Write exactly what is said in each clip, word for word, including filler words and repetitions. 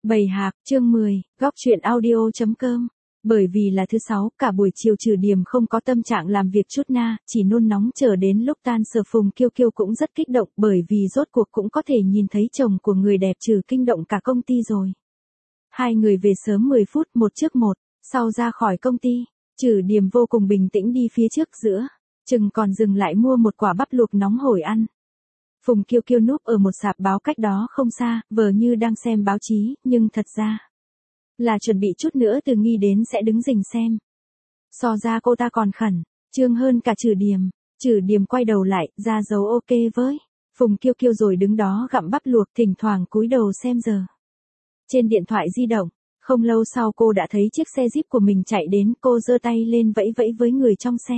Bầy hạc, chương mười, góc truyện audio.com. Bởi vì là thứ sáu, cả buổi chiều Trừ Điềm không có tâm trạng làm việc chút na, chỉ nôn nóng chờ đến lúc tan sở. Phùng Kiêu Kiêu cũng rất kích động bởi vì rốt cuộc cũng có thể nhìn thấy chồng của người đẹp Trừ kinh động cả công ty rồi. Hai người về sớm mười phút một trước một, sau ra khỏi công ty, Trừ Điềm vô cùng bình tĩnh đi phía trước giữa, chừng còn dừng lại mua một quả bắp luộc nóng hổi ăn. Phùng Kiêu Kiêu núp ở một sạp báo cách đó không xa, vờ như đang xem báo chí, nhưng thật ra là chuẩn bị chút nữa Từ Nghi đến sẽ đứng rình xem. So ra cô ta còn khẩn trương hơn cả Trừ Điềm. Trừ Điềm quay đầu lại, ra dấu ok với Phùng Kiêu Kiêu rồi đứng đó gặm bắp luộc, thỉnh thoảng cúi đầu xem giờ trên điện thoại di động. Không lâu sau cô đã thấy chiếc xe Jeep của mình chạy đến, cô giơ tay lên vẫy vẫy với người trong xe.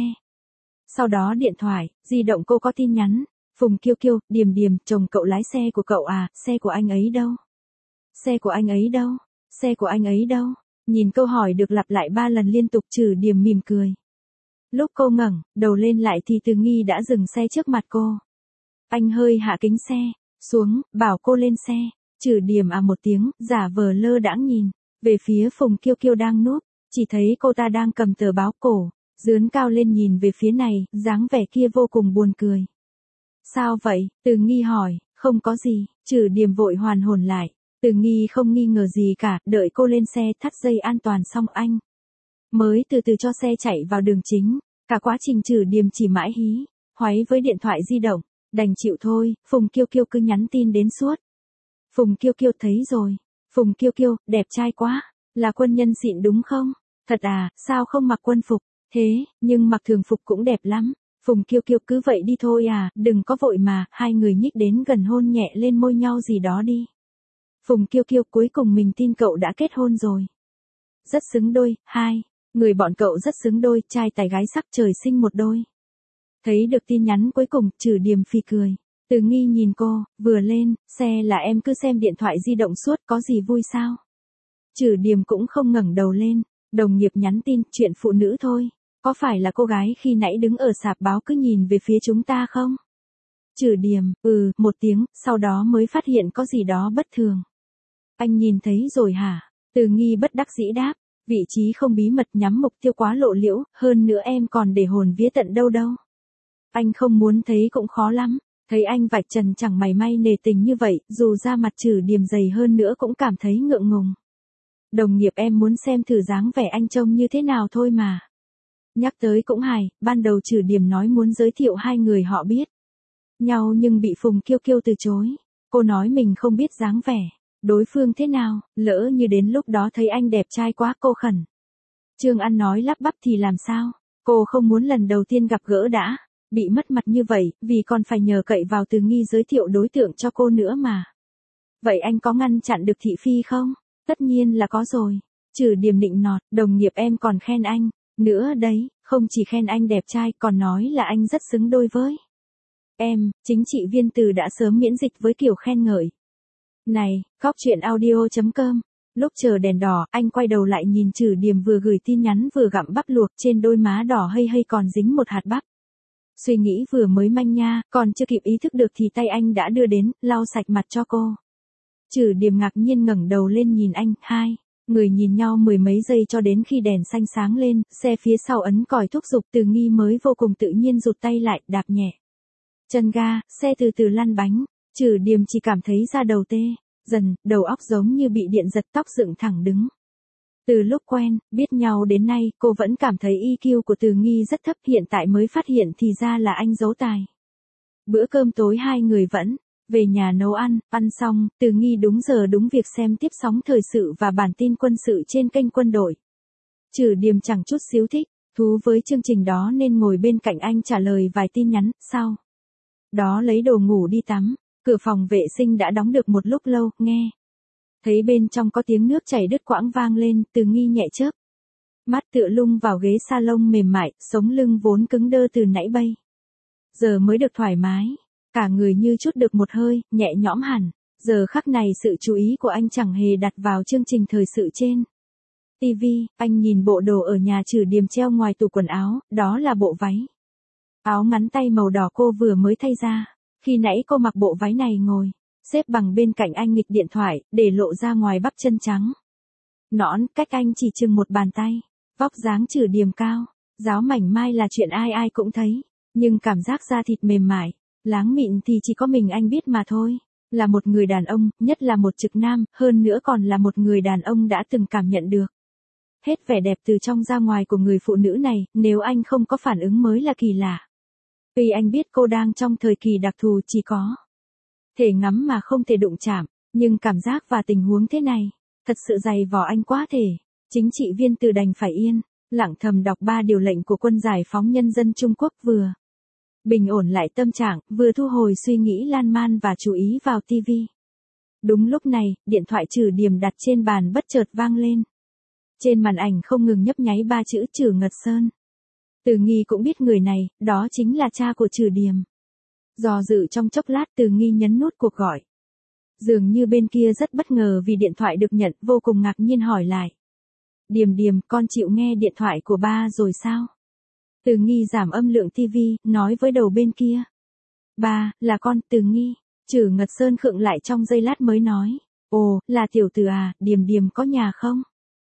Sau đó điện thoại di động cô có tin nhắn. Phùng Kiêu Kiêu, Điềm Điềm, chồng cậu lái xe của cậu à, xe của anh ấy đâu? Xe của anh ấy đâu? Xe của anh ấy đâu? Nhìn câu hỏi được lặp lại ba lần liên tục, Trừ Điềm mỉm cười. Lúc cô ngẩng đầu lên lại thì Từ Nghi đã dừng xe trước mặt cô. Anh hơi hạ kính xe xuống, bảo cô lên xe. Trừ Điềm à một tiếng, giả vờ lơ đãng nhìn về phía Phùng Kiêu Kiêu đang núp, chỉ thấy cô ta đang cầm tờ báo cổ, dướn cao lên nhìn về phía này, dáng vẻ kia vô cùng buồn cười. Sao vậy? Từ Nghi hỏi. Không có gì. Trừ Điềm vội hoàn hồn lại. Từ Nghi không nghi ngờ gì cả, đợi cô lên xe thắt dây an toàn xong anh mới từ từ cho xe chạy vào đường chính. Cả quá trình Trừ Điềm chỉ mãi hí hoáy với điện thoại di động, đành chịu thôi. Phùng Kiêu Kiêu cứ nhắn tin đến suốt. Phùng Kiêu Kiêu thấy rồi. Phùng Kiêu Kiêu, đẹp trai quá, là quân nhân xịn đúng không? Thật à, sao không mặc quân phục? Thế, nhưng mặc thường phục cũng đẹp lắm. Phùng Kiêu Kiêu, cứ vậy đi thôi à, đừng có vội mà. Hai người nhích đến gần hôn nhẹ lên môi nhau gì đó đi. Phùng Kiêu Kiêu, cuối cùng mình tin cậu đã kết hôn rồi. Rất xứng đôi, hai người bọn cậu rất xứng đôi, trai tài gái sắc, trời sinh một đôi. Thấy được tin nhắn cuối cùng, Trừ Điềm phì cười. Từ Nghi nhìn cô, vừa lên xe là em cứ xem điện thoại di động suốt, có gì vui sao? Trừ Điềm cũng không ngẩng đầu lên. Đồng nghiệp nhắn tin, chuyện phụ nữ thôi. Có phải là cô gái khi nãy đứng ở sạp báo cứ nhìn về phía chúng ta không? Trừ Điềm, ừ, một tiếng, sau đó mới phát hiện có gì đó bất thường. Anh nhìn thấy rồi hả? Từ Nghi bất đắc dĩ đáp, vị trí không bí mật, nhắm mục tiêu quá lộ liễu, hơn nữa em còn để hồn vía tận đâu đâu. Anh không muốn thấy cũng khó lắm, thấy anh vạch trần chẳng mảy may nề tình như vậy, dù da mặt Trừ Điềm dày hơn nữa cũng cảm thấy ngượng ngùng. Đồng nghiệp em muốn xem thử dáng vẻ anh trông như thế nào thôi mà. Nhắc tới cũng hài, ban đầu Trừ Điềm nói muốn giới thiệu hai người họ biết nhau nhưng bị Phùng Kiêu Kiêu từ chối. Cô nói mình không biết dáng vẻ đối phương thế nào, lỡ như đến lúc đó thấy anh đẹp trai quá cô khẩn trương ăn nói lắp bắp thì làm sao? Cô không muốn lần đầu tiên gặp gỡ đã bị mất mặt như vậy, vì còn phải nhờ cậy vào Từ Nghi giới thiệu đối tượng cho cô nữa mà. Vậy anh có ngăn chặn được thị phi không? Tất nhiên là có rồi. Trừ Điềm nịnh nọt, đồng nghiệp em còn khen anh nữa đấy, không chỉ khen anh đẹp trai còn nói là anh rất xứng đôi với em. Chính trị viên Từ đã sớm miễn dịch với kiểu khen ngợi này. Góc truyện audio.com. Lúc chờ đèn đỏ, anh quay đầu lại nhìn Trừ Điềm vừa gửi tin nhắn vừa gặm bắp luộc, trên đôi má đỏ hây hây còn dính một hạt bắp. Suy nghĩ vừa mới manh nha, còn chưa kịp ý thức được thì tay anh đã đưa đến, lau sạch mặt cho cô. Trừ Điềm ngạc nhiên ngẩng đầu lên nhìn anh. Hai người nhìn nhau mười mấy giây cho đến khi đèn xanh sáng lên, xe phía sau ấn còi thúc giục. Từ Nghi mới vô cùng tự nhiên rụt tay lại, đạp nhẹ chân ga, xe từ từ lăn bánh. Trừ Điềm chỉ cảm thấy da đầu tê dần, đầu óc giống như bị điện giật, tóc dựng thẳng đứng. Từ lúc quen biết nhau đến nay, cô vẫn cảm thấy i kiu của Từ Nghi rất thấp, hiện tại mới phát hiện thì ra là anh giấu tài. Bữa cơm tối hai người vẫn về nhà nấu ăn, ăn xong, Từ Nghi đúng giờ đúng việc xem tiếp sóng thời sự và bản tin quân sự trên kênh Quân đội. Trừ Điềm chẳng chút xíu thích thú với chương trình đó nên ngồi bên cạnh anh trả lời vài tin nhắn, sau đó lấy đồ ngủ đi tắm. Cửa phòng vệ sinh đã đóng được một lúc lâu, nghe thấy bên trong có tiếng nước chảy đứt quãng vang lên. Từ Nghi nhẹ chớp mắt, tựa lưng vào ghế salon mềm mại, sống lưng vốn cứng đơ từ nãy bây giờ mới được thoải mái. Cả người như chút được một hơi, nhẹ nhõm hẳn. Giờ khắc này sự chú ý của anh chẳng hề đặt vào chương trình thời sự trên ti vi, anh nhìn bộ đồ ở nhà Trừ Điềm treo ngoài tủ quần áo, đó là bộ váy áo ngắn tay màu đỏ cô vừa mới thay ra. Khi nãy cô mặc bộ váy này ngồi xếp bằng bên cạnh anh nghịch điện thoại, để lộ ra ngoài bắp chân trắng. Nõn, cách anh chỉ chừng một bàn tay. Vóc dáng Trử Điềm cao, ráo mảnh mai là chuyện ai ai cũng thấy. Nhưng cảm giác da thịt mềm mại, láng mịn thì chỉ có mình anh biết mà thôi. Là một người đàn ông, nhất là một trực nam, hơn nữa còn là một người đàn ông đã từng cảm nhận được hết vẻ đẹp từ trong ra ngoài của người phụ nữ này, nếu anh không có phản ứng mới là kỳ lạ. Tuy anh biết cô đang trong thời kỳ đặc thù chỉ có thể ngắm mà không thể đụng chạm, nhưng cảm giác và tình huống thế này, thật sự dày vò anh quá thể. Chính trị viên Từ đành phải yên lặng thầm đọc ba điều lệnh của quân giải phóng nhân dân Trung Quốc, vừa bình ổn lại tâm trạng, vừa thu hồi suy nghĩ lan man và chú ý vào tivi. Đúng lúc này, điện thoại Trử Điềm đặt trên bàn bất chợt vang lên. Trên màn ảnh không ngừng nhấp nháy ba chữ Trử Ngật Sơn. Từ Nghi cũng biết người này, đó chính là cha của Trử Điềm. Do dự trong chốc lát, Từ Nghi nhấn nút cuộc gọi. Dường như bên kia rất bất ngờ vì điện thoại được nhận, vô cùng ngạc nhiên hỏi lại. Điềm Điềm, con chịu nghe điện thoại của ba rồi sao? Từ Nghi giảm âm lượng tivi, nói với đầu bên kia. Ba, là con, Từ Nghi. Trử Ngật Sơn khựng lại trong giây lát mới nói. Ồ, là tiểu Từ à, Điềm Điềm có nhà không?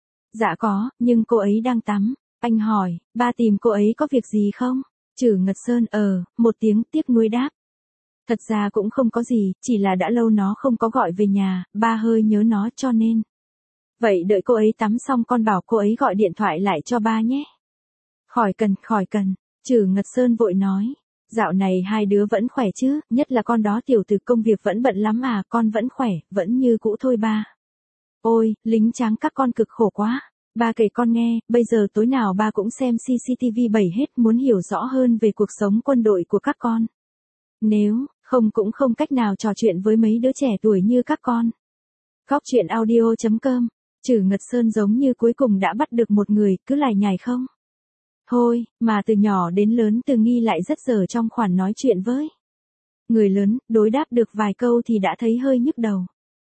Dạ có, nhưng cô ấy đang tắm. Anh hỏi, ba tìm cô ấy có việc gì không? Trử Ngật Sơn ờ, một tiếng tiếc nuối đáp. Thật ra cũng không có gì, chỉ là đã lâu nó không có gọi về nhà, ba hơi nhớ nó cho nên. Vậy đợi cô ấy tắm xong con bảo cô ấy gọi điện thoại lại cho ba nhé. Khỏi cần, khỏi cần, Trử Ngật Sơn vội nói. Dạo này hai đứa vẫn khỏe chứ, nhất là con đó tiểu Từ công việc vẫn bận lắm à, con vẫn khỏe, vẫn như cũ thôi ba. Ôi, lính tráng các con cực khổ quá. Ba kể con nghe, bây giờ tối nào ba cũng xem xê xê tê vê bảy hết, muốn hiểu rõ hơn về cuộc sống quân đội của các con. Nếu không cũng không cách nào trò chuyện với mấy đứa trẻ tuổi như các con. Góc truyện audio chấm com. Trử Ngật Sơn giống như cuối cùng đã bắt được một người, cứ lải nhải không. Thôi, mà từ nhỏ đến lớn Từ Nghi lại rất dở trong khoản nói chuyện với người lớn, đối đáp được vài câu thì đã thấy hơi nhức đầu.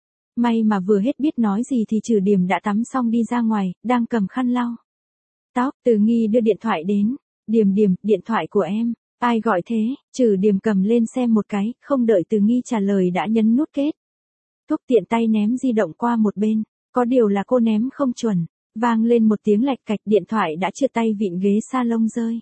May mà vừa hết biết nói gì thì Trử Điềm đã tắm xong đi ra ngoài, đang cầm khăn lau tóc. Từ Nghi đưa điện thoại đến. Điềm Điềm, điện thoại của em. Ai gọi thế? Trử Điềm cầm lên xem một cái, không đợi Từ Nghi trả lời đã nhấn nút kết thúc, tiện tay ném di động qua một bên. Có điều là cô ném không chuẩn. Vang lên một tiếng lạch cạch, điện thoại đã trượt tay vịn ghế salon rơi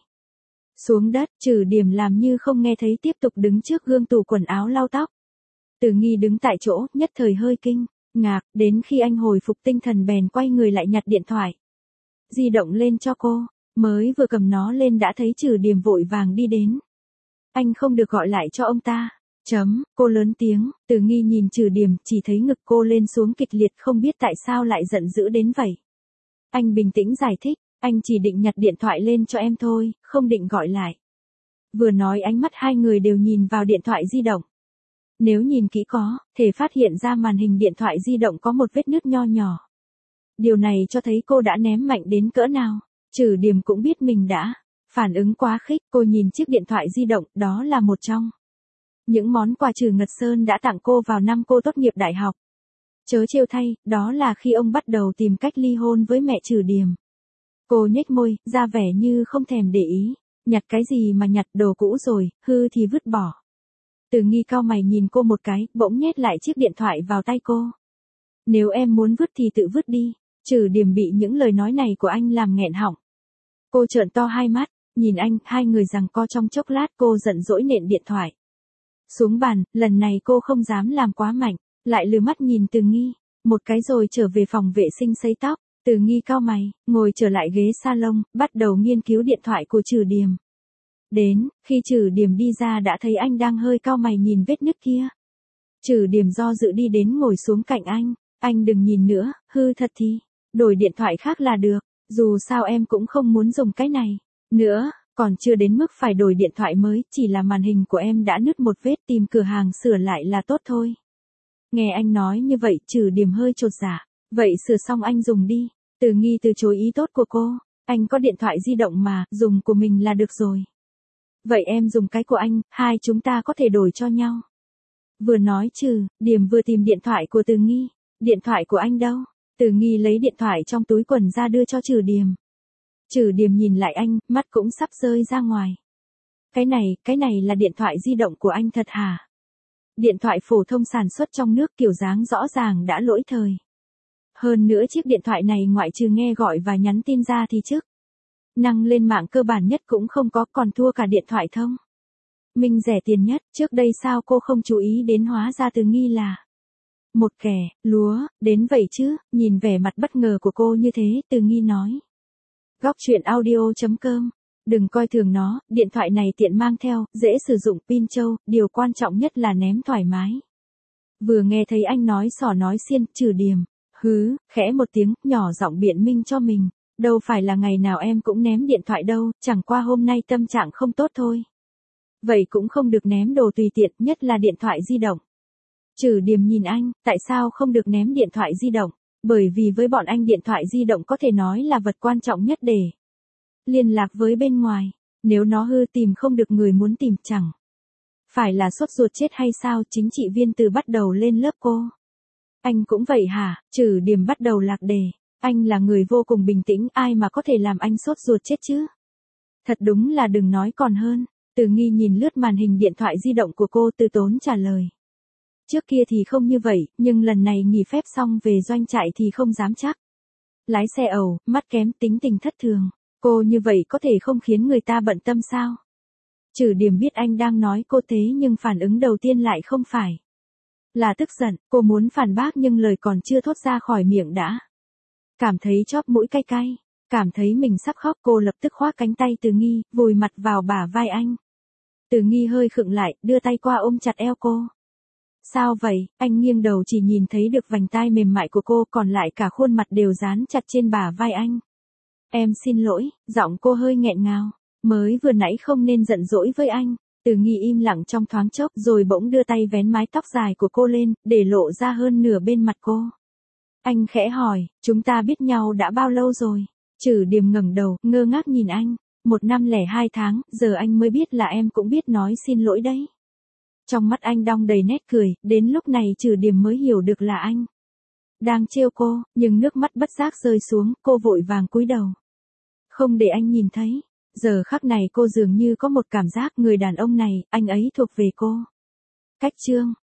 xuống đất. Trử Điềm làm như không nghe thấy, tiếp tục đứng trước gương tủ quần áo lau tóc. Từ Nghi đứng tại chỗ, nhất thời hơi kinh ngạc, đến khi anh hồi phục tinh thần bèn quay người lại nhặt điện thoại di động lên cho cô. Mới vừa cầm nó lên đã thấy Trử Điềm vội vàng đi đến. Anh không được gọi lại cho ông ta. Chấm, cô lớn tiếng. Từ Nghi nhìn Trử Điềm, chỉ thấy ngực cô lên xuống kịch liệt, không biết tại sao lại giận dữ đến vậy. Anh bình tĩnh giải thích, anh chỉ định nhặt điện thoại lên cho em thôi, không định gọi lại. Vừa nói ánh mắt hai người đều nhìn vào điện thoại di động. Nếu nhìn kỹ có thể phát hiện ra màn hình điện thoại di động có một vết nứt nho nhỏ. Điều này cho thấy cô đã ném mạnh đến cỡ nào. Trử Điềm cũng biết mình đã phản ứng quá khích, cô nhìn chiếc điện thoại di động, đó là một trong những món quà Trử Ngật Sơn đã tặng cô vào năm cô tốt nghiệp đại học. Chớ trêu thay, đó là khi ông bắt đầu tìm cách ly hôn với mẹ Trử Điềm. Cô nhếch môi, ra vẻ như không thèm để ý. Nhặt cái gì mà nhặt, đồ cũ rồi, hư thì vứt bỏ. Từ Nghi cau mày nhìn cô một cái, bỗng nhét lại chiếc điện thoại vào tay cô. Nếu em muốn vứt thì tự vứt đi. Trử Điềm bị những lời nói này của anh làm nghẹn họng. Cô trợn to hai mắt, nhìn anh, hai người giằng co trong chốc lát, cô giận dỗi nện điện thoại xuống bàn. Lần này cô không dám làm quá mạnh, lại lừa mắt nhìn Từ Nghi một cái rồi trở về phòng vệ sinh sấy tóc. Từ Nghi cau mày, ngồi trở lại ghế salon, bắt đầu nghiên cứu điện thoại của Trử Điềm. Đến, khi Trử Điềm đi ra đã thấy anh đang hơi cau mày nhìn vết nứt kia. Trử Điềm do dự đi đến ngồi xuống cạnh anh. Anh đừng nhìn nữa, hư thật thì đổi điện thoại khác là được. Dù sao em cũng không muốn dùng cái này nữa, còn chưa đến mức phải đổi điện thoại mới, chỉ là màn hình của em đã nứt một vết, tìm cửa hàng sửa lại là tốt thôi. Nghe anh nói như vậy, Trử Điềm hơi chột dạ. Vậy sửa xong anh dùng đi. Từ Nghi từ chối ý tốt của cô. Anh có điện thoại di động mà, dùng của mình là được rồi. Vậy em dùng cái của anh, hai chúng ta có thể đổi cho nhau. Vừa nói Trử Điềm vừa tìm điện thoại của Từ Nghi. Điện thoại của anh đâu? Từ Nghi lấy điện thoại trong túi quần ra đưa cho Trử Điềm. Trử Điềm nhìn lại anh, mắt cũng sắp rơi ra ngoài. Cái này, cái này là điện thoại di động của anh thật hả? điện thoại phổ thông sản xuất trong nước kiểu dáng rõ ràng đã lỗi thời. Hơn nữa chiếc điện thoại này ngoại trừ nghe gọi và nhắn tin ra thì chức năng lên mạng cơ bản nhất cũng không có, còn thua cả điện thoại thông minh rẻ tiền nhất. Trước đây sao cô không chú ý đến, hóa ra Từ Nghi là một kẻ lúa đến vậy chứ? Nhìn vẻ mặt bất ngờ của cô như thế, Từ Nghi nói. Góc truyện audio chấm com. Đừng coi thường nó, điện thoại này tiện mang theo, dễ sử dụng, pin trâu, điều quan trọng nhất là ném thoải mái. Vừa nghe thấy anh nói xỏ nói xiên, Trừ Điềm hứ khẽ một tiếng, nhỏ giọng biện minh cho mình. Đâu phải là ngày nào em cũng ném điện thoại đâu, chẳng qua hôm nay tâm trạng không tốt thôi. Vậy cũng không được ném đồ tùy tiện, nhất là điện thoại di động. Trừ Điềm nhìn anh, tại sao không được ném điện thoại di động? Bởi vì với bọn anh điện thoại di động có thể nói là vật quan trọng nhất để liên lạc với bên ngoài. Nếu nó hư, tìm không được người muốn tìm, chẳng phải là sốt ruột chết hay sao? Chính trị viên Từ bắt đầu lên lớp cô. Anh cũng vậy hả? Trừ Điềm bắt đầu lạc đề. Anh là người vô cùng bình tĩnh, ai mà có thể làm anh sốt ruột chết chứ? Thật đúng là đừng nói còn hơn. Từ Nghi nhìn lướt màn hình điện thoại di động của cô, từ tốn trả lời. Trước kia thì không như vậy, nhưng lần này nghỉ phép xong về doanh trại thì không dám chắc. Lái xe ẩu, mắt kém, tính tình thất thường. Cô như vậy có thể không khiến người ta bận tâm sao? Trừ Điềm biết anh đang nói cô thế nhưng phản ứng đầu tiên lại không phải là tức giận. Cô muốn phản bác nhưng lời còn chưa thốt ra khỏi miệng đã cảm thấy chóp mũi cay cay. Cảm thấy mình sắp khóc, cô lập tức khoác cánh tay Từ Nghi, vùi mặt vào bả vai anh. Từ Nghi hơi khựng lại, đưa tay qua ôm chặt eo cô. Sao vậy? Anh nghiêng đầu chỉ nhìn thấy được vành tai mềm mại của cô, còn lại cả khuôn mặt đều dán chặt trên bả vai anh. Em xin lỗi, giọng cô hơi nghẹn ngào. Mới vừa nãy không nên giận dỗi với anh. Từ Nghi im lặng trong thoáng chốc rồi bỗng đưa tay vén mái tóc dài của cô lên, để lộ ra hơn nửa bên mặt cô. Anh khẽ hỏi, chúng ta biết nhau đã bao lâu rồi? Trừ Điềm ngẩng đầu, ngơ ngác nhìn anh. Một năm lẻ hai tháng, giờ anh mới biết là em cũng biết nói xin lỗi đấy. Trong mắt anh đong đầy nét cười, đến lúc này Trừ Điềm mới hiểu được là anh đang trêu cô, nhưng nước mắt bất giác rơi xuống, cô vội vàng cúi đầu. Không để anh nhìn thấy. Giờ khắc này cô dường như có một cảm giác, người đàn ông này, anh ấy thuộc về cô. Cách chương